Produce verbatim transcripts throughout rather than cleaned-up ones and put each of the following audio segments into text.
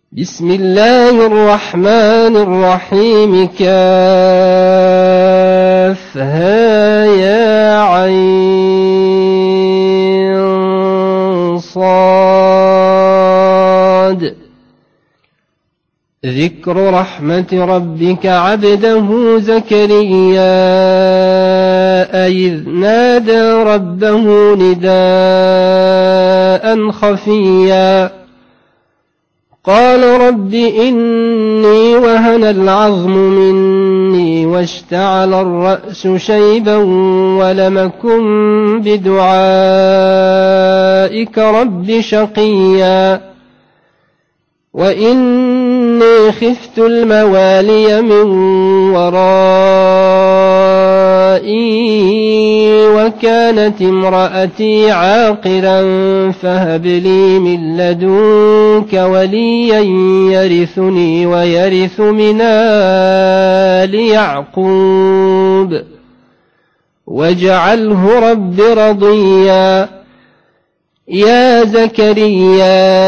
بسم الله الرحمن الرحيم كافها يا عين صاد ذكر رحمة ربك عبده زكريا إذ نادى ربه نداء خفيا قال رب إني وهن العظم مني واشتعل الرأس شيبا ولم أكن بدعائك رب شقيا وإني خفت الموالي من ورائي وكانت امرأتي عاقرا فهب لي من لدنك وليا يرثني ويرث من آل يعقوب واجعله رب رضيا يا زكريا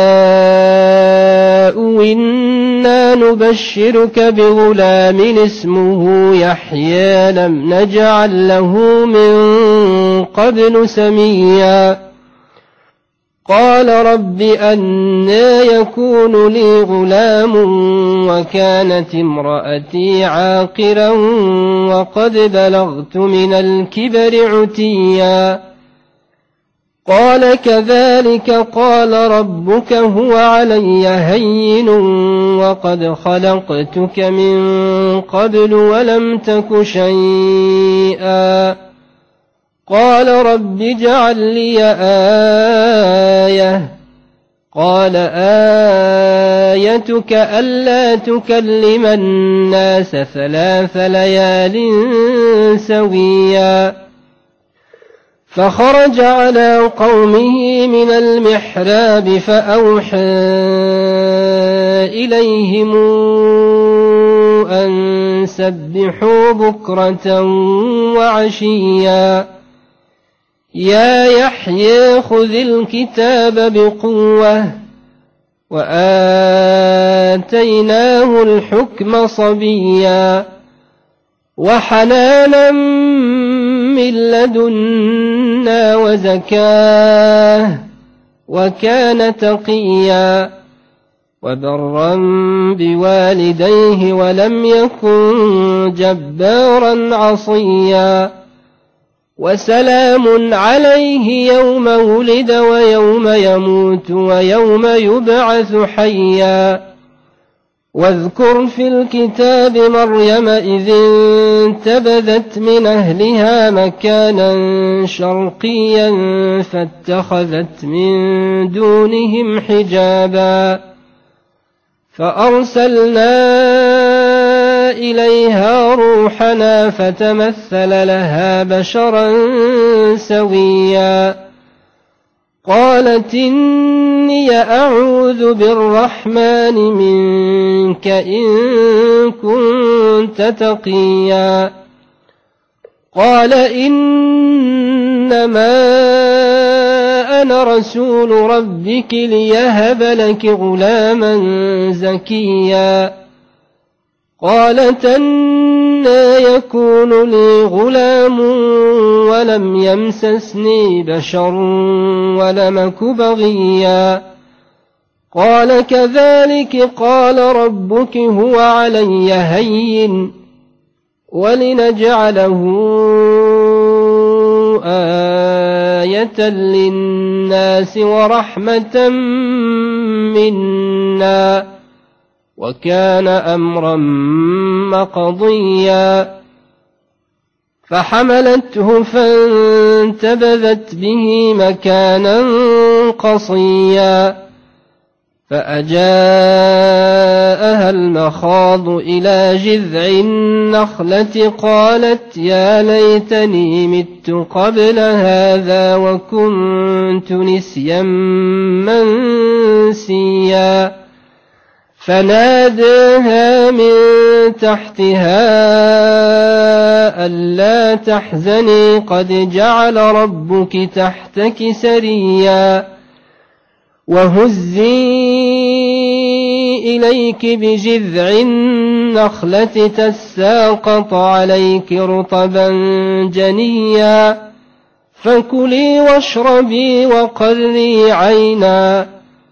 إنا نبشرك بغلام اسمه يحيى لم نجعل له من قبل سميا قال رب أنى يكون لي غلام وكانت امرأتي عاقرا وقد بلغت من الكبر عتيا قال كذلك قال ربك هو علي هين وقد خلقتك من قبل ولم تك شيئا قال رب اجعل لي آية قال آيتك ألا تكلم الناس ثلاث ليال سويا فخرج على قومه من المحراب فأوحى إليهم أن سبحوا بكرة وعشيا يا يحيى خذ الكتاب بقوة وآتيناه الحكم صبيا وحنانا من لدنا وزكاه وكان تقيا وبرا بوالديه ولم يكن جبارا عصيا وسلام عليه يوم ولد ويوم يموت ويوم يبعث حيا واذكر في الكتاب مريم إذ انتبذت من أهلها مكانا شرقيا فاتخذت من دونهم حجابا فأرسلنا إليها روحنا فتمثل لها بشرا سويا قالت إني أعوذ بالرحمن منك إن كنت تقيا قال إنما أنا رسول ربك ليهب لك غلاما زكيا قالت أنى يكون لي غلام ولم يمسسني بشر ولم أك بغيا قال كذلك قال ربك هو علي هين ولنجعله آية للناس ورحمة منا وكان أمرا مقضيا فحملته فانتبذت به مكانا قصيا فأجاءها المخاض إلى جذع النخلة قالت يا ليتني مت قبل هذا وكنت نسيا منسيا فناداها من تحتها ألا تحزني قد جعل ربك تحتك سريا وهزي إليك بجذع النخلة تساقط عليك رطبا جنيا فكلي واشربي وقري عينا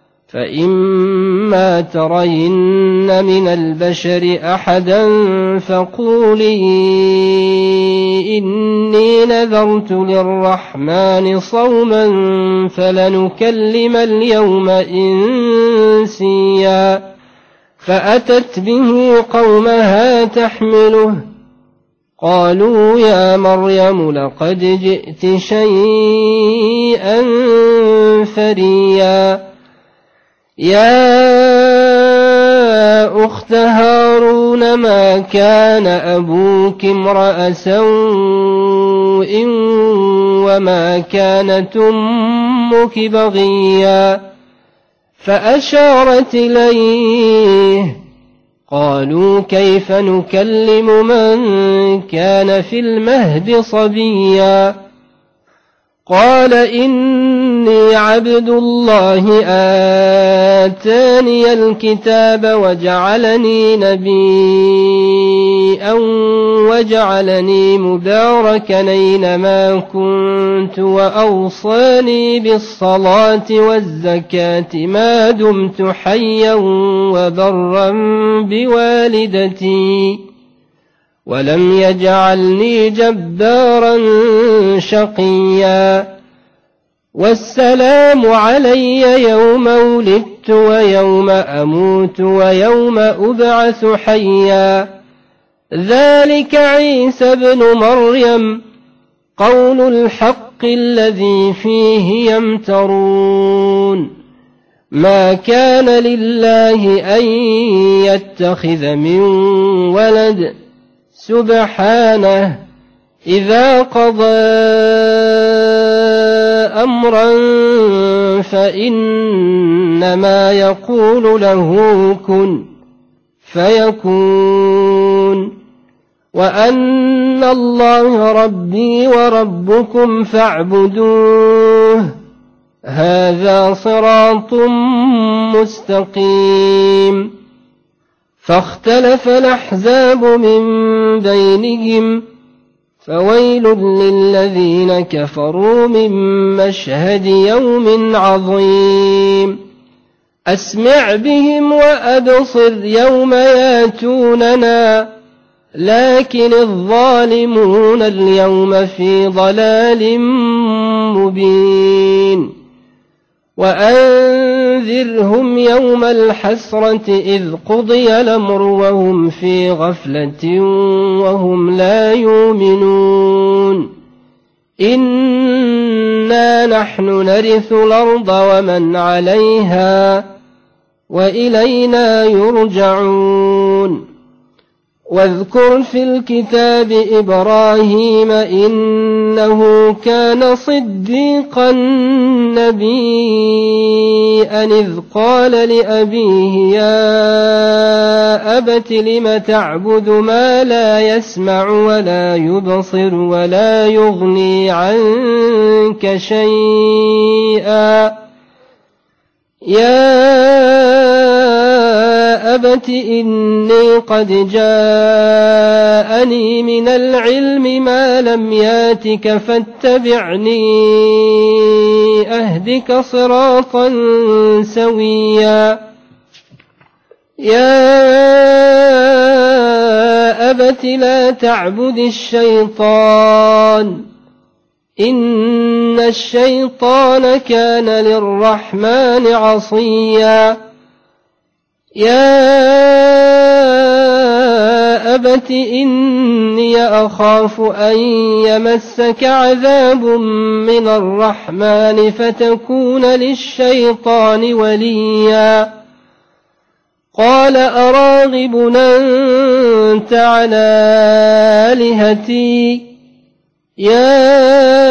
فإما ترين من البشر أحدا فقولي إني نذرت للرحمن صوما فلنكلم اليوم إنسيا فأتت به قومها تحمله قالوا يا مريم لقد جئت شيئا فريا يا أخت هارون ما كان أبوك امرأ سوء وما كانت أمك بغيا فأشارت إليه قالوا كيف نكلم من كان في المهد صبيا قال إني عبد الله آتاني الكتاب وجعلني نبيا وجعلني مباركا أينما كنت وأوصاني بالصلاة والزكاة ما دمت حيا وبرا بوالدتي ولم يجعلني جبارا شقيا والسلام علي يوم ولدت ويوم أموت ويوم أبعث حيا ذلك عيسى ابن مريم قول الحق الذي فيه يمترون ما كان لله أن يتخذ من ولد سبحانه إذا قضى أمرا فإنما يقول له كن فيكون وأن الله ربي وربكم فاعبدوه هذا صراط مستقيم فاختلف الأحزاب من بينهم فويل للذين كفروا من مشهد يوم عظيم أسمع بهم وأبصر يوم ياتوننا لكن الظالمون اليوم في ضلال مبين وأنذرهم يوم الحسرة إذ قضي الأمر وهم في غفلة وهم لا يؤمنون إنا نحن نرث الأرض ومن عليها وإلينا يرجعون واذكر في الكتاب إبراهيم إنه كان صديقا نبيا إذ قال لأبيه يا أبت لم تعبد ما لا يسمع ولا يبصر ولا يغني عنك شيئا يا أبت إني قد جاءني من العلم ما لم ياتك فاتبعني أهدك صراطا سويا يا أبت لا تعبد الشيطان إن الشيطان كان للرحمن عصيا يا أبت إني أخاف أن يمسك عذاب من الرحمن فتكون للشيطان وليا قال أراغب أنت على آلهتي يا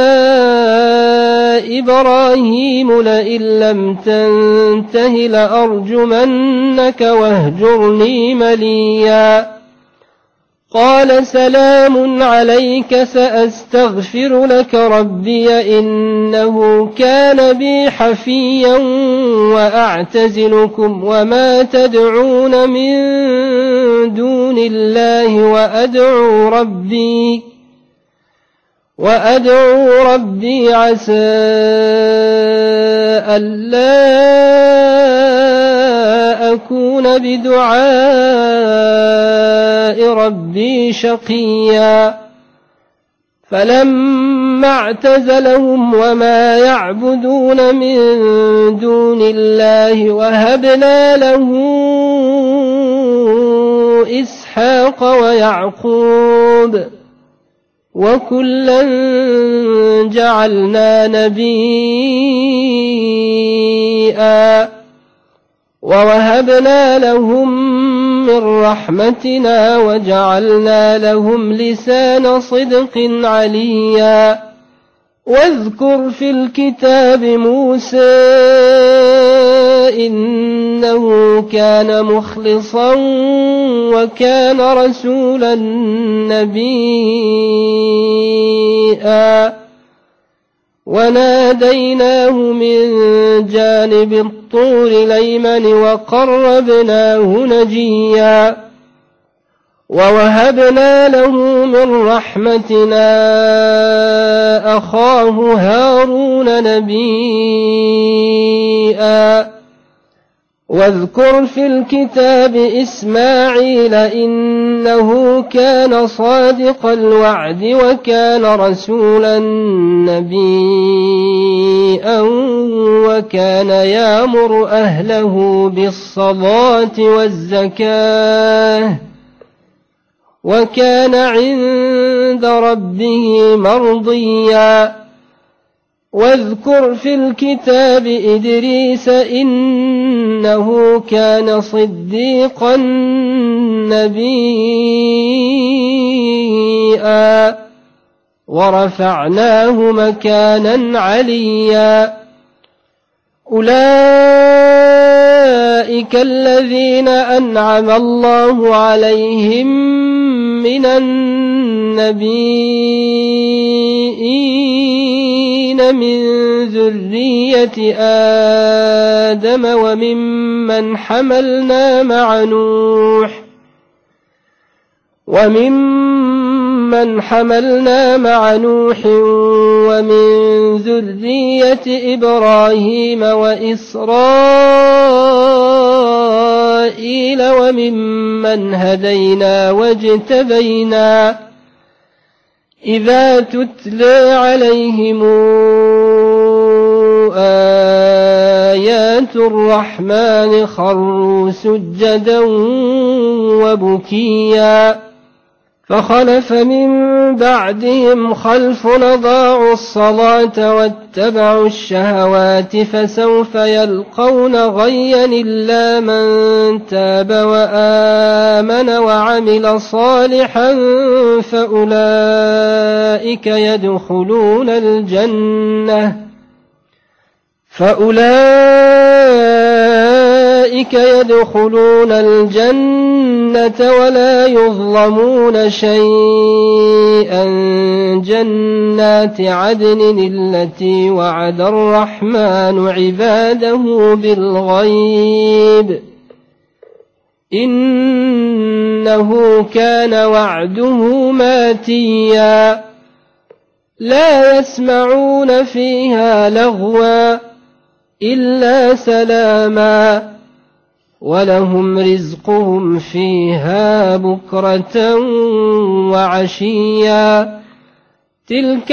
إبراهيم لئن لم تنته لأرجمنك واهجرني مليا قال سلام عليك سأستغفر لك ربي إنه كان بي حفيا وأعتزلكم وما تدعون من دون الله وأدعو ربي وأدعو ربي عسى ألا أكون بدعاء ربي شقيا فلما اعتزلهم وما يعبدون من دون الله وهبنا له إسحاق ويعقوب وكلا جعلنا نبيا ووهبنا لهم من رحمتنا وجعلنا لهم لسان صدق عليا واذكر في الكتاب موسى إنه كان مخلصا وكان رسولا نبيا وناديناه من جانب الطور الأيمن وقربناه نجيا ووهبنا له من رحمتنا أخاه هارون نبيا واذكر في الكتاب إسماعيل إنه كان صادق الوعد وكان رسولا نبيا وكان يأمر أهله بالصلاة والزكاة وكان عند ربه مرضيا واذكر في الكتاب إدريس إنه كان صديقا نبيا ورفعناه مكانا عليا أولئك الذين أنعم الله عليهم من النبيين من ذرية آدم وممن حملنا مع نوح وممن حملنا مع نوح ومن ذرية إبراهيم وإسرائيل وممن هدينا واجتبينا إذا تتلى عليهم آيات الرحمن خروا سجدا وبكيا فخلف من بعدهم خلف أضاعوا الصلاة واتبعوا الشهوات فسوف يلقون غيا إلا من تاب وآمن وعمل صالحا فأولئك يدخلون الجنة فأولئك يدخلون الجنة ولا يظلمون شيئا جنات عدن التي وعد الرحمن عباده بالغيب إنه كان وعده ماتيا لا يسمعون فيها لغوا إلا سلاما ولهم رزقهم فيها بكرة وعشيا تلك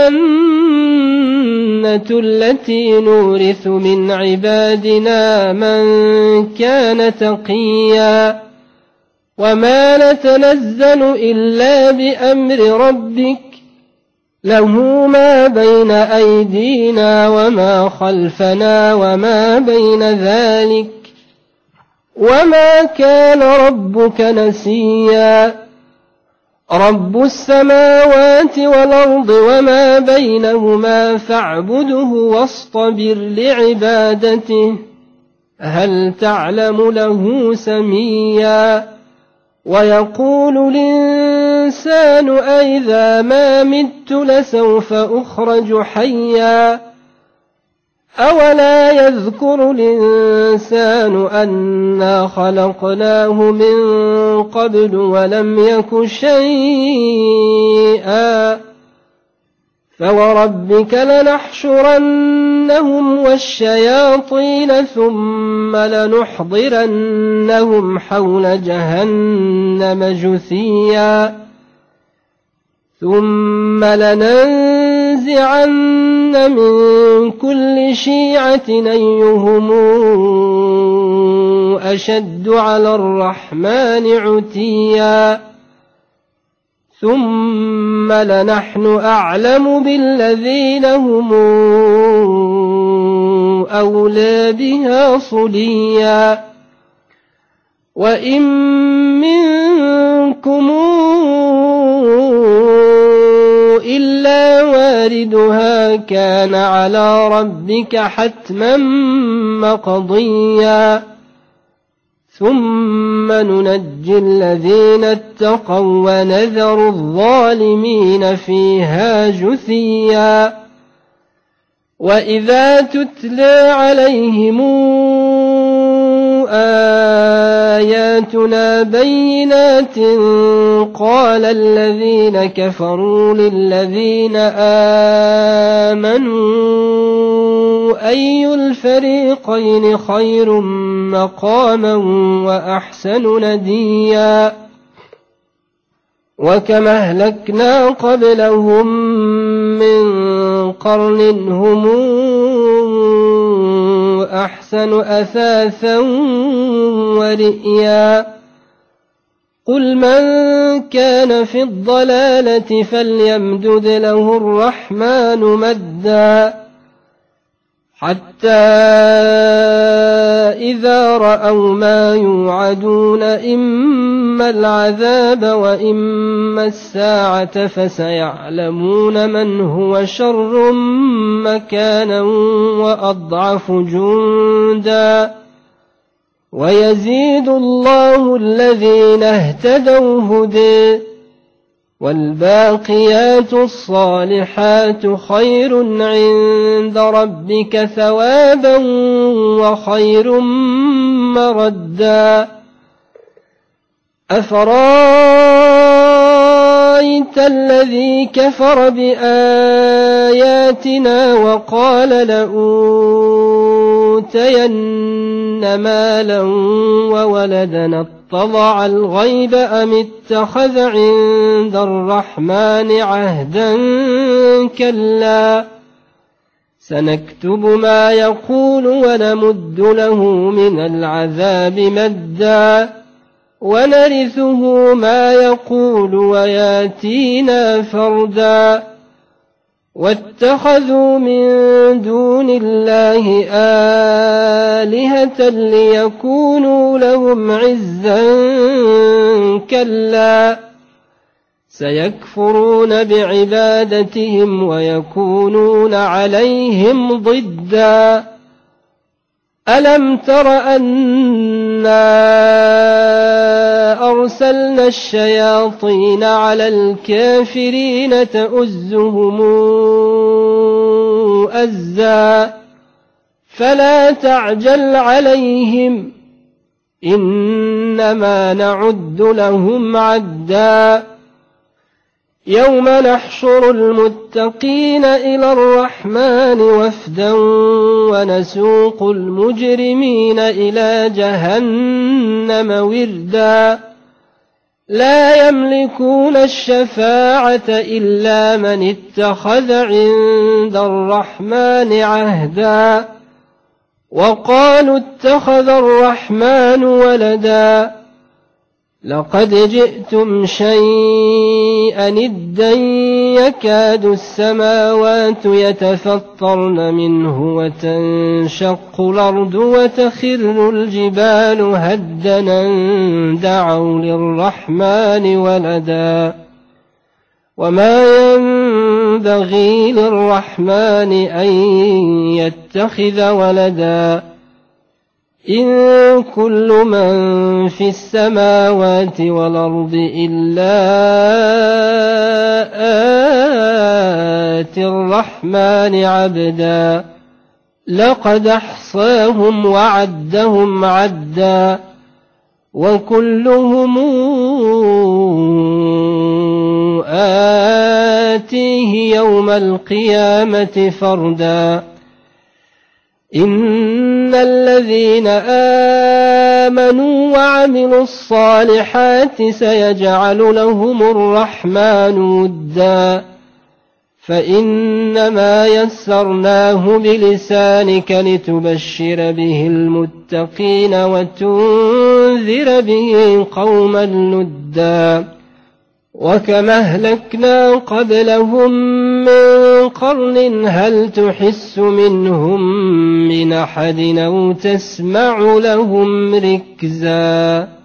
الجنة التي نورث من عبادنا من كان تقيا وما نتنزل إلا بأمر ربك له ما بين أيدينا وما خلفنا وما بين ذلك وما كان ربك نسيا رب السماوات والأرض وما بينهما فاعبده واصطبر لعبادته هل تعلم له سميا ويقول الإنسان أئذا ما مت لسوف أخرج حيا أولا يذكر الإنسان أنا خلقناه من قبل ولم يك شيئا فوربك لنحشرنهم والشياطين ثم لنحضرنهم حول جهنم جثيا ثم لننزعن من كل شيعة أيهم أشد على الرحمن عتيا ثم لنحن أعلم بالذين هم أولى بها صليا وإن منكم إلا واردها كان على ربك حتما مقضيا ثم ننجي الذين اتقوا ونذر الظالمين فيها جثيا وإذا تتلى عليهم آياتنا بينات قال الذين كفروا للذين آمنوا أي الفريقين خير مقاما وأحسن نديا وكم أهلكنا قبلهم من قرن هم أحسن أثاثا ورئيا قل من كان في الضلالة فليمدد له الرحمن مدا حتى إذا رأوا ما يوعدون إما العذاب وإما الساعة فسيعلمون من هو شر مكانا وأضعف جندا ويزيد الله الذين اهتدوا هدى والباقيات الصالحات خير عند ربك ثوابا وخير مردا أفرأيت الذي كفر بآياتنا وقال لأوتين مالا وولدا اطلع الغيب أم اتخذ عند الرحمن عهدا كلا سنكتب ما يقول ونمد له من العذاب مدا ونرثه ما يقول وياتينا فردا واتخذوا من دون الله آلهة ليكونوا لهم عزا كلا سيكفرون بعبادتهم ويكونون عليهم ضدا ألم تر أنا أرسلنا الشياطين على الكافرين تؤزهم أزا فلا تعجل عليهم إنما نعد لهم عدا يوم نحشر المتقين إلى الرحمن وفدا ونسوق المجرمين إلى جهنم وردا لا يملكون الشفاعة إلا من اتخذ عند الرحمن عهدا وقالوا اتخذ الرحمن ولدا لقد جئتم شيئا إدا يكاد السماوات يتفطرن منه وتنشق الأرض وتخر الجبال هدا دعوا للرحمن ولدا وما ينبغي للرحمن أن يتخذ ولدا إن كل من في السماوات والأرض إلا آتي الرحمن عبدا لقد أحصاهم وعدهم عدا وكلهم آتيه يوم القيامة فردا إن الذين آمنوا وعملوا الصالحات سيجعل لهم الرحمن ودا فإنما يسرناه بلسانك لتبشر به المتقين وتنذر به قوما لدا وكما أهلكنا قبلهم من قرن هل تحس منهم من أحد أو تسمع لهم ركزا